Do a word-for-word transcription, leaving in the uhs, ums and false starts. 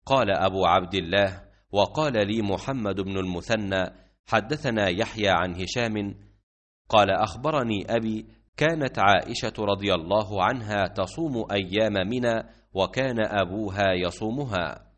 قال أبو عبد الله: وقال لي محمد بن المثنى حدثنا يحيى عن هشام قال: أخبرني أبي كانت عائشة رضي الله عنها تصوم أيام منى وكان أبوها يصومها.